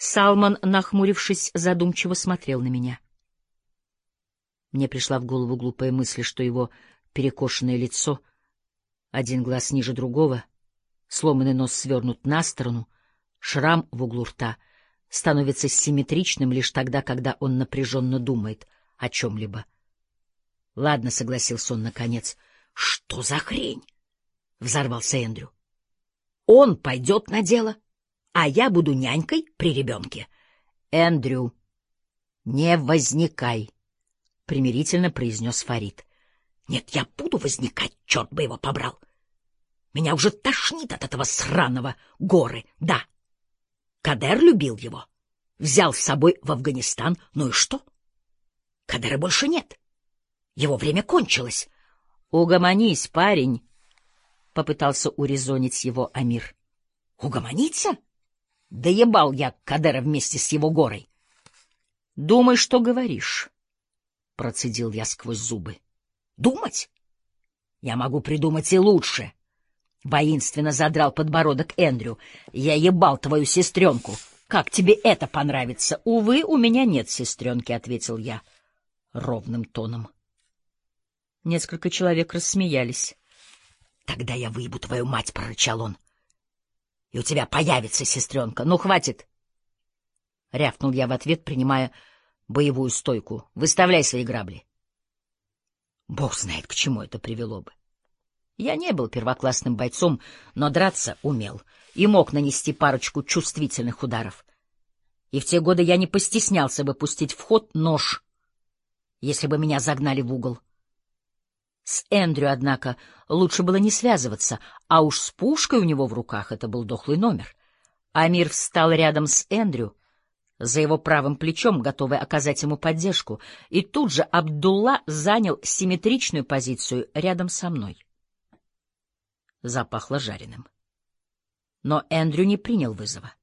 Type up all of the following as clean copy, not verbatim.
Салман, нахмурившись, задумчиво смотрел на меня. Мне пришла в голову глупая мысль, что его перекошенное лицо, один глаз ниже другого, сломанный нос свернут на сторону, шрам в углу рта становится симметричным лишь тогда, когда он напряженно думает о чем-либо. — Ладно, — согласился он наконец. — Что за хрень? — взорвался Эндрю. — Он пойдет на дело, а я буду нянькой при ребенке. — Эндрю, не возникай, — примирительно произнес Фарид. — Нет, я буду возникать, черт бы его побрал. Меня уже тошнит от этого сраного горы, да. Кадер любил его, взял с собой в Афганистан, ну и что? Кадера больше нет. Его время кончилось. — Угомонись, парень, — попытался урезонить его Амир. — Угомониться? Да ебал я Кадера вместе с его горой. — Думай, что говоришь, — процедил я сквозь зубы. — Думать? Я могу придумать и лучше. Воинственно задрал подбородок Эндрю. Я ебал твою сестренку. Как тебе это понравится? — Увы, у меня нет сестренки, — ответил я ровным тоном. Несколько человек рассмеялись. — Тогда я выебу твою мать, — прорычал он. — И у тебя появится сестренка. Ну, хватит! — рявкнул я в ответ, принимая боевую стойку. — Выставляй свои грабли. Бог знает, к чему это привело бы. Я не был первоклассным бойцом, но драться умел и мог нанести парочку чувствительных ударов. И в те годы я не постеснялся бы пустить в ход нож, если бы меня загнали в угол. С Эндрю, однако, лучше было не связываться, а уж с пушкой у него в руках это был дохлый номер. Амир встал рядом с Эндрю, за его правым плечом, готовый оказать ему поддержку, и тут же Абдулла занял симметричную позицию рядом со мной. Запахло жареным. Но Эндрю не принял вызова.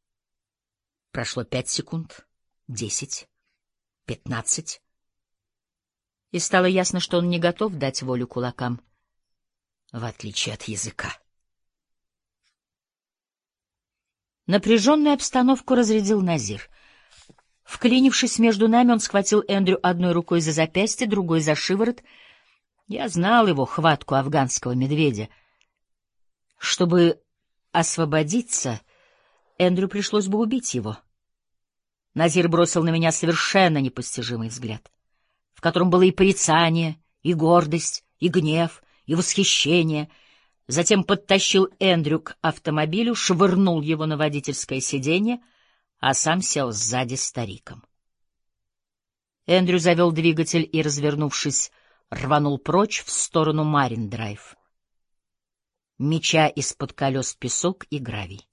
Прошло 5 секунд, 10, 15, и стало ясно, что он не готов дать волю кулакам, в отличие от языка. Напряженную обстановку разрядил Назир. Вклинившись между нами, он схватил Эндрю одной рукой за запястье, другой за шиворот. Я знал его хватку афганского медведя. Чтобы освободиться, Эндрю пришлось бы убить его. Назир бросил на меня совершенно непостижимый взгляд, в котором было и порицание, и гордость, и гнев, и восхищение. Затем подтащил Эндрю к автомобилю, швырнул его на водительское сиденье, а сам сел сзади стариком. Эндрю завел двигатель и, развернувшись, рванул прочь в сторону Марин-драйв, меча из-под колес песок и гравий.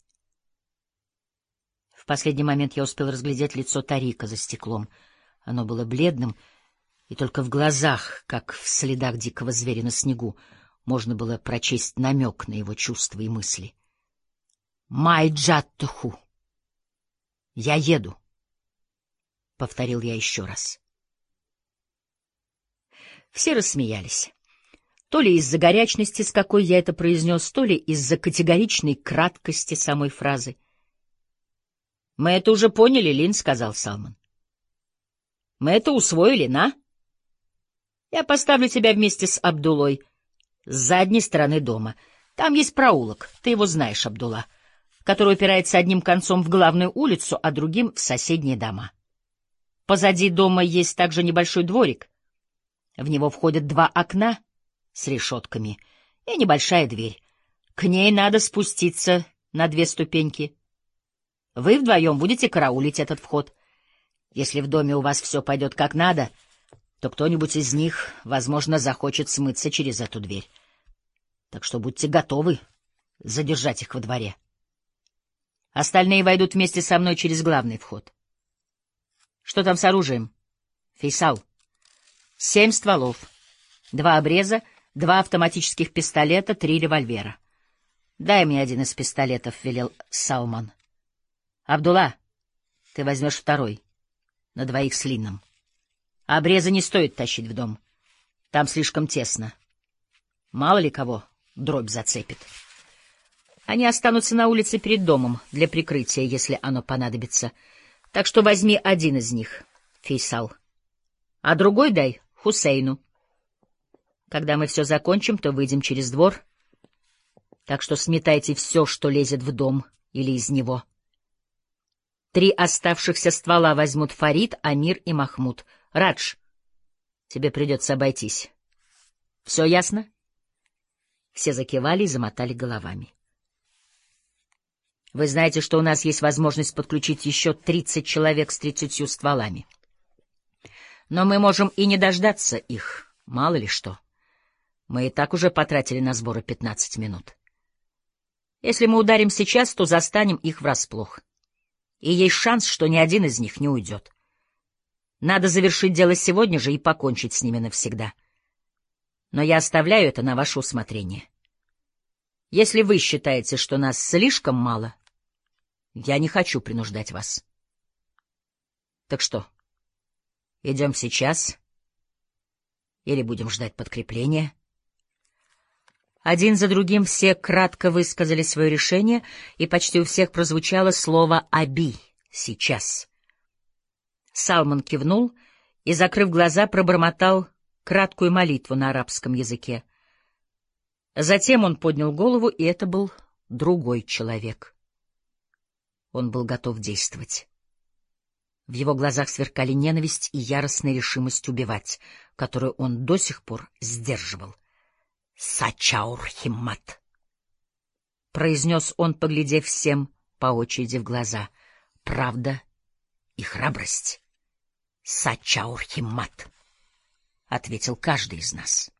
В последний момент я успел разглядеть лицо Тарика за стеклом. Оно было бледным, и только в глазах, как в следах дикого зверя на снегу, можно было прочесть намек на его чувства и мысли. «Майджаттуху! Я еду!» — повторил я еще раз. Все рассмеялись. То ли из-за горячности, с какой я это произнес, то ли из-за категоричной краткости самой фразы. — Мы это уже поняли, Лин, — сказал Салман. — Мы это усвоили, на? Я поставлю тебя вместе с Абдулой с задней стороны дома. Там есть проулок, ты его знаешь, Абдулла, который упирается одним концом в главную улицу, а другим — в соседние дома. Позади дома есть также небольшой дворик. В него входят 2 окна с решетками и небольшая дверь. К ней надо спуститься на 2 ступеньки. Вы вдвоем будете караулить этот вход. Если в доме у вас все пойдет как надо, то кто-нибудь из них, возможно, захочет смыться через эту дверь. Так что будьте готовы задержать их во дворе. Остальные войдут вместе со мной через главный вход. Что там с оружием? Фейсал. 7 стволов, 2 обреза, 2 автоматических пистолета, 3 револьвера. Дай мне один из пистолетов, — велел Салман. Абдулла, ты возьмешь второй, на 2 с Лином. Обрезы не стоит тащить в дом. Там слишком тесно. Мало ли кого дробь зацепит. Они останутся на улице перед домом для прикрытия, если оно понадобится. Так что возьми один из них, Фейсал, а другой дай Хусейну. Когда мы все закончим, то выйдем через двор, так что сметайте все, что лезет в дом или из него. 3 оставшихся ствола возьмут Фарид, Амир и Махмуд. Радж, тебе придется обойтись. Все ясно? Все закивали и замотали головами. Вы знаете, что у нас есть возможность подключить еще 30 человек с 30 стволами. Но мы можем и не дождаться их, мало ли что. Мы и так уже потратили на сборы 15 минут. Если мы ударим сейчас, то застанем их врасплох. И есть шанс, что ни один из них не уйдет. Надо завершить дело сегодня же и покончить с ними навсегда. Но я оставляю это на ваше усмотрение. Если вы считаете, что нас слишком мало, я не хочу принуждать вас. Так что, идем сейчас или будем ждать подкрепления? Один за другим все кратко высказали свое решение, и почти у всех прозвучало слово «Аби» — «сейчас». Салман кивнул и, закрыв глаза, пробормотал краткую молитву на арабском языке. Затем он поднял голову, и это был другой человек. Он был готов действовать. В его глазах сверкали ненависть и яростная решимость убивать, которую он до сих пор сдерживал. «Сачаур-Химмат», — произнес он, поглядев всем по очереди в глаза. «Правда и храбрость. Сачаур-Химмат», — ответил каждый из нас.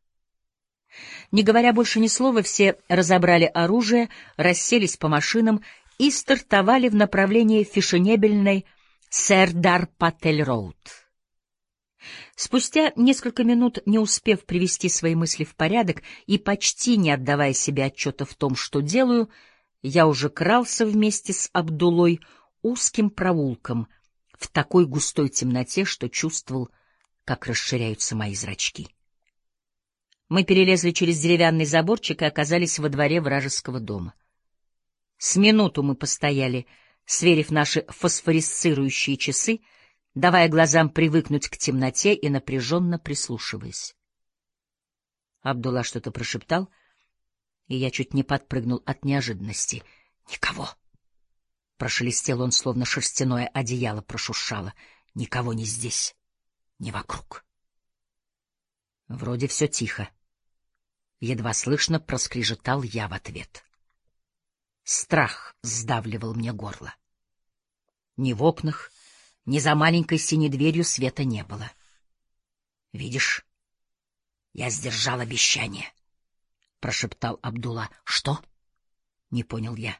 Не говоря больше ни слова, все разобрали оружие, расселись по машинам и стартовали в направлении фешенебельной Сердар-Патель-Роуд. Спустя несколько минут, не успев привести свои мысли в порядок и почти не отдавая себе отчета в том, что делаю, я уже крался вместе с Абдулой узким проулком в такой густой темноте, что чувствовал, как расширяются мои зрачки. Мы перелезли через деревянный заборчик и оказались во дворе вражеского дома. С минуту мы постояли, сверив наши фосфорисцирующие часы, давая глазам привыкнуть к темноте и напряженно прислушиваясь. Абдулла что-то прошептал, и я чуть не подпрыгнул от неожиданности. «Никого!» — прошелестел он, словно шерстяное одеяло прошуршало. «Никого не здесь, не вокруг». Вроде все тихо. Едва слышно проскрежетал я в ответ. Страх сдавливал мне горло. Ни в окнах, ни за маленькой синей дверью света не было. — Видишь, я сдержал обещание, — прошептал Абдулла. — Что? — не понял я.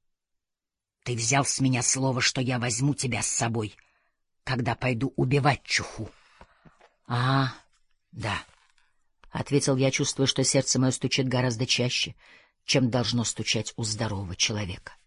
— Ты взял с меня слово, что я возьму тебя с собой, когда пойду убивать Чуху. — А, да, — ответил я, чувствуя, что сердце мое стучит гораздо чаще, чем должно стучать у здорового человека.